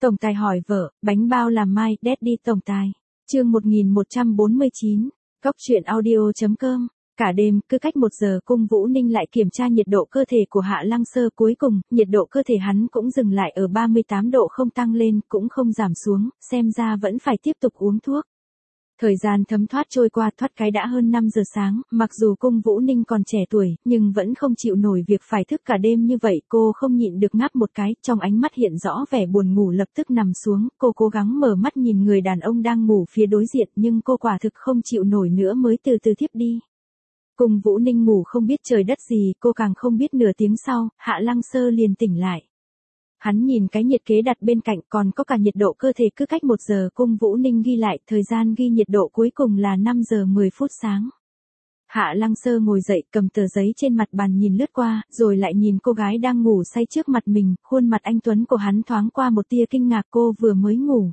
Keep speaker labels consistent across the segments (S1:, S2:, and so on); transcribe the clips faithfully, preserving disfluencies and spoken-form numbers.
S1: Tổng tài hỏi vợ, bánh bao làm mai, Daddy tổng tài. Chương một nghìn một trăm bốn mươi chín, Cốc truyện audio chấm com. Cả đêm, cứ cách một giờ Cung Vũ Ninh lại kiểm tra nhiệt độ cơ thể của Hạ Lăng Sơ, cuối cùng, nhiệt độ cơ thể hắn cũng dừng lại ở ba mươi tám độ, không tăng lên, cũng không giảm xuống, xem ra vẫn phải tiếp tục uống thuốc. Thời gian thấm thoát trôi qua, thoát cái đã hơn năm giờ sáng, mặc dù Cung Vũ Ninh còn trẻ tuổi, nhưng vẫn không chịu nổi việc phải thức cả đêm như vậy, cô không nhịn được ngáp một cái, trong ánh mắt hiện rõ vẻ buồn ngủ, lập tức nằm xuống, cô cố gắng mở mắt nhìn người đàn ông đang ngủ phía đối diện, nhưng cô quả thực không chịu nổi nữa mới từ từ thiếp đi. Cung Vũ Ninh ngủ không biết trời đất gì, cô càng không biết nửa tiếng sau, Hạ Lăng Sơ liền tỉnh lại. Hắn nhìn cái nhiệt kế đặt bên cạnh, còn có cả nhiệt độ cơ thể, cứ cách một giờ Cung Vũ Ninh ghi lại, thời gian ghi nhiệt độ cuối cùng là năm giờ mười phút sáng. Hạ Lăng Sơ ngồi dậy, cầm tờ giấy trên mặt bàn nhìn lướt qua, rồi lại nhìn cô gái đang ngủ say trước mặt mình, khuôn mặt anh tuấn của hắn thoáng qua một tia kinh ngạc, cô vừa mới ngủ.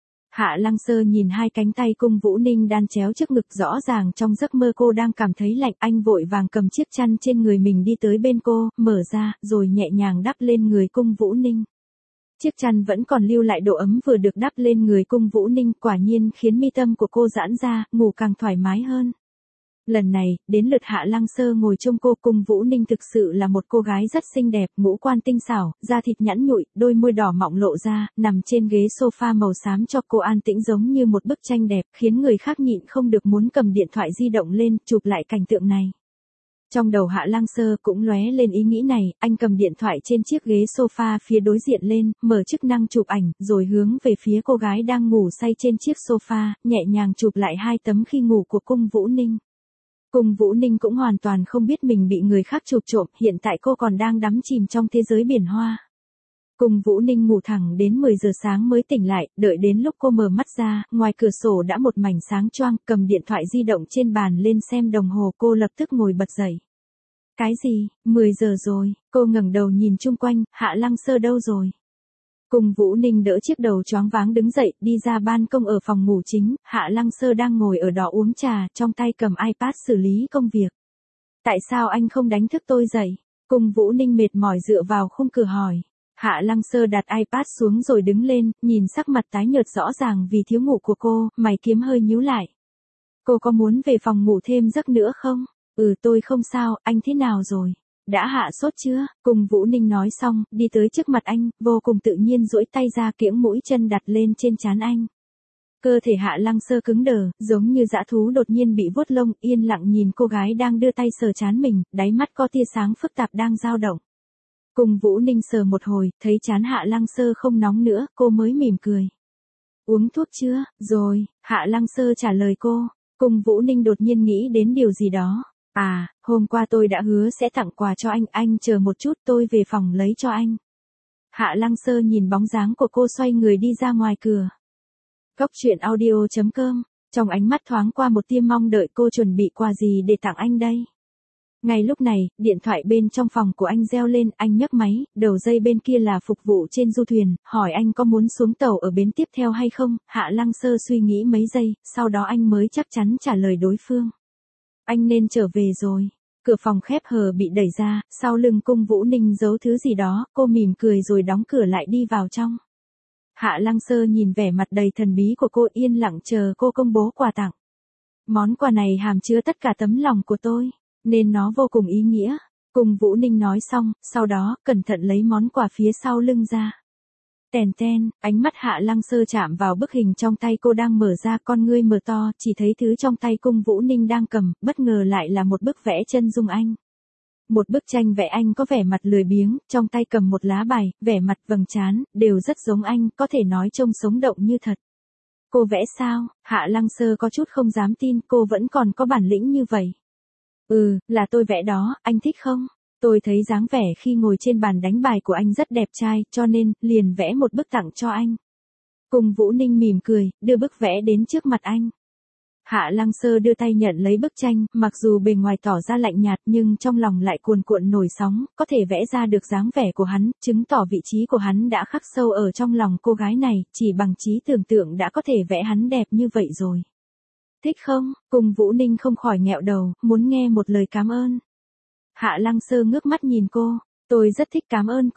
S1: Hạ Lăng Sơ nhìn hai cánh tay Cung Vũ Ninh đan chéo trước ngực, rõ ràng trong giấc mơ cô đang cảm thấy lạnh, anh vội vàng cầm chiếc chăn trên người mình đi tới bên cô, mở ra, rồi nhẹ nhàng đắp lên người Cung Vũ Ninh. Chiếc chăn vẫn còn lưu lại độ ấm vừa được đắp lên người Cung Vũ Ninh, quả nhiên khiến mi tâm của cô giãn ra, ngủ càng thoải mái hơn. Lần này, đến lượt Hạ Lăng Sơ ngồi trông cô. Cung Vũ Ninh thực sự là một cô gái rất xinh đẹp, ngũ quan tinh xảo, da thịt nhẵn nhụi, đôi môi đỏ mọng lộ ra, nằm trên ghế sofa màu xám cho cô an tĩnh giống như một bức tranh đẹp, khiến người khác nhịn không được muốn cầm điện thoại di động lên, chụp lại cảnh tượng này. Trong đầu Hạ Lăng Sơ cũng lóe lên ý nghĩ này, anh cầm điện thoại trên chiếc ghế sofa phía đối diện lên, mở chức năng chụp ảnh, rồi hướng về phía cô gái đang ngủ say trên chiếc sofa, nhẹ nhàng chụp lại hai tấm khi ngủ của Cung Vũ Ninh. Cung Vũ Ninh cũng hoàn toàn không biết mình bị người khác chụp trộm, hiện tại cô còn đang đắm chìm trong thế giới biển hoa. Cung Vũ Ninh ngủ thẳng đến mười giờ sáng mới tỉnh lại, đợi đến lúc cô mở mắt ra, ngoài cửa sổ đã một mảnh sáng choang, cầm điện thoại di động trên bàn lên xem đồng hồ, cô lập tức ngồi bật dậy. Cái gì, mười giờ rồi, cô ngẩng đầu nhìn chung quanh, Hạ Lăng Sơ đâu rồi? Cung Vũ Ninh đỡ chiếc đầu choáng váng đứng dậy, đi ra ban công ở phòng ngủ chính, Hạ Lăng Sơ đang ngồi ở đó uống trà, trong tay cầm iPad xử lý công việc. Tại sao anh không đánh thức tôi dậy? Cung Vũ Ninh mệt mỏi dựa vào khung cửa hỏi. Hạ Lăng Sơ đặt iPad xuống rồi đứng lên, nhìn sắc mặt tái nhợt rõ ràng vì thiếu ngủ của cô, mày kiếm hơi nhíu lại. Cô có muốn về phòng ngủ thêm giấc nữa không? Ừ, tôi không sao, anh thế nào rồi? Đã hạ sốt chưa? Cung Vũ Ninh nói xong, đi tới trước mặt anh, vô cùng tự nhiên duỗi tay ra kiễng mũi chân đặt lên trên trán anh. Cơ thể Hạ Lăng Sơ cứng đờ, giống như dã thú đột nhiên bị vuốt lông, yên lặng nhìn cô gái đang đưa tay sờ trán mình, đáy mắt có tia sáng phức tạp đang dao động. Cung Vũ Ninh sờ một hồi, thấy trán Hạ Lăng Sơ không nóng nữa, cô mới mỉm cười. Uống thuốc chưa? Rồi, Hạ Lăng Sơ trả lời cô. Cung Vũ Ninh đột nhiên nghĩ đến điều gì đó. À, hôm qua tôi đã hứa sẽ tặng quà cho anh, anh chờ một chút, tôi về phòng lấy cho anh. Hạ Lăng Sơ nhìn bóng dáng của cô xoay người đi ra ngoài cửa. Cốc truyện audio chấm com, trong ánh mắt thoáng qua một tia mong đợi, cô chuẩn bị quà gì để tặng anh đây? Ngay lúc này, điện thoại bên trong phòng của anh reo lên, anh nhấc máy, đầu dây bên kia là phục vụ trên du thuyền, hỏi anh có muốn xuống tàu ở bến tiếp theo hay không. Hạ Lăng Sơ suy nghĩ mấy giây, sau đó anh mới chắc chắn trả lời đối phương. Anh nên trở về rồi. Cửa phòng khép hờ bị đẩy ra, sau lưng Cung Vũ Ninh giấu thứ gì đó, cô mỉm cười rồi đóng cửa lại đi vào trong. Hạ Lăng Sơ nhìn vẻ mặt đầy thần bí của cô, yên lặng chờ cô công bố quà tặng. Món quà này hàm chứa tất cả tấm lòng của tôi, nên nó vô cùng ý nghĩa. Cung Vũ Ninh nói xong, sau đó, cẩn thận lấy món quà phía sau lưng ra. Tèn ten, ánh mắt Hạ Lăng Sơ chạm vào bức hình trong tay cô đang mở ra, con ngươi mở to, chỉ thấy thứ trong tay Cung Vũ Ninh đang cầm, bất ngờ lại là một bức vẽ chân dung anh. Một bức tranh vẽ anh có vẻ mặt lười biếng, trong tay cầm một lá bài, vẻ mặt vầng trán, đều rất giống anh, có thể nói trông sống động như thật. Cô vẽ sao? Hạ Lăng Sơ có chút không dám tin, cô vẫn còn có bản lĩnh như vậy. Ừ, là tôi vẽ đó, anh thích không? Tôi thấy dáng vẻ khi ngồi trên bàn đánh bài của anh rất đẹp trai, cho nên, liền vẽ một bức tặng cho anh. Cung Vũ Ninh mỉm cười, đưa bức vẽ đến trước mặt anh. Hạ Lăng Sơ đưa tay nhận lấy bức tranh, mặc dù bề ngoài tỏ ra lạnh nhạt nhưng trong lòng lại cuồn cuộn nổi sóng, có thể vẽ ra được dáng vẻ của hắn, chứng tỏ vị trí của hắn đã khắc sâu ở trong lòng cô gái này, chỉ bằng trí tưởng tượng đã có thể vẽ hắn đẹp như vậy rồi. Thích không? Cung Vũ Ninh không khỏi nghẹo đầu, muốn nghe một lời cảm ơn. Hạ Lăng Sơ ngước mắt nhìn cô, tôi rất thích cảm ơn cô.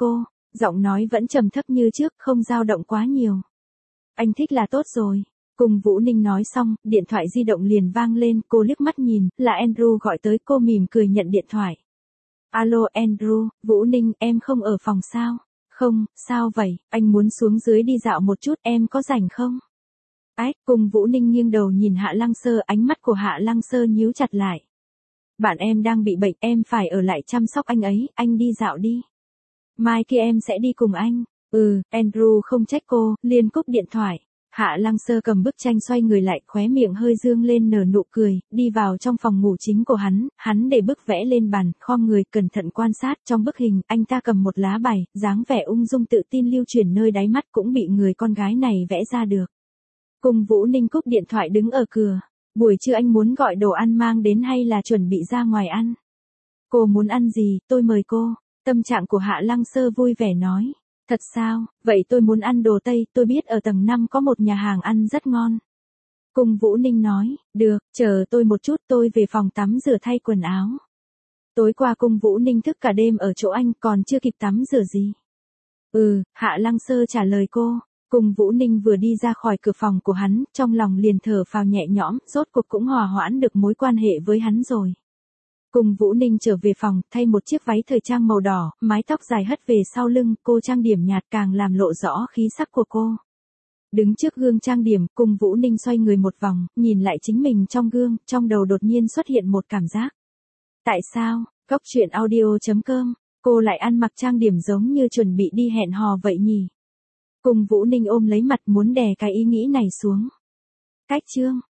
S1: Giọng nói vẫn trầm thấp như trước, không dao động quá nhiều. Anh thích là tốt rồi. Cùng Vũ Ninh nói xong, điện thoại di động liền vang lên, cô liếc mắt nhìn, là Andrew gọi tới, cô mỉm cười nhận điện thoại. Alo Andrew, Vũ Ninh, em không ở phòng sao? Không, sao vậy, anh muốn xuống dưới đi dạo một chút, em có rảnh không? Ách, cùng Vũ Ninh nghiêng đầu nhìn Hạ Lăng Sơ, ánh mắt của Hạ Lăng Sơ nhíu chặt lại. Bạn em đang bị bệnh, em phải ở lại chăm sóc anh ấy, anh đi dạo đi. Mai kia em sẽ đi cùng anh. Ừ, Andrew không trách cô, liền cúp điện thoại. Hạ Lăng Sơ cầm bức tranh xoay người lại, khóe miệng hơi dương lên nở nụ cười, đi vào trong phòng ngủ chính của hắn, hắn để bức vẽ lên bàn, khom người cẩn thận quan sát, trong bức hình, anh ta cầm một lá bài, dáng vẻ ung dung tự tin lưu chuyển nơi đáy mắt cũng bị người con gái này vẽ ra được. Cùng Vũ Ninh cúp điện thoại đứng ở cửa. Buổi trưa anh muốn gọi đồ ăn mang đến hay là chuẩn bị ra ngoài ăn? Cô muốn ăn gì, tôi mời cô. Tâm trạng của Hạ Lăng Sơ vui vẻ nói. Thật sao, vậy tôi muốn ăn đồ Tây, tôi biết ở tầng năm có một nhà hàng ăn rất ngon. Cùng Vũ Ninh nói, được, chờ tôi một chút, tôi về phòng tắm rửa thay quần áo. Tối qua Cung Vũ Ninh thức cả đêm ở chỗ anh, còn chưa kịp tắm rửa gì. Ừ, Hạ Lăng Sơ trả lời cô. Cùng Vũ Ninh vừa đi ra khỏi cửa phòng của hắn, trong lòng liền thở phào nhẹ nhõm, rốt cuộc cũng hòa hoãn được mối quan hệ với hắn rồi. Cùng Vũ Ninh trở về phòng, thay một chiếc váy thời trang màu đỏ, mái tóc dài hất về sau lưng, cô trang điểm nhạt càng làm lộ rõ khí sắc của cô. Đứng trước gương trang điểm, Cùng Vũ Ninh xoay người một vòng, nhìn lại chính mình trong gương, trong đầu đột nhiên xuất hiện một cảm giác. Tại sao, Cốc Truyện Audio chấm com, cô lại ăn mặc trang điểm giống như chuẩn bị đi hẹn hò vậy nhỉ? Cùng Vũ Ninh ôm lấy mặt muốn đè cái ý nghĩ này xuống. Cách chương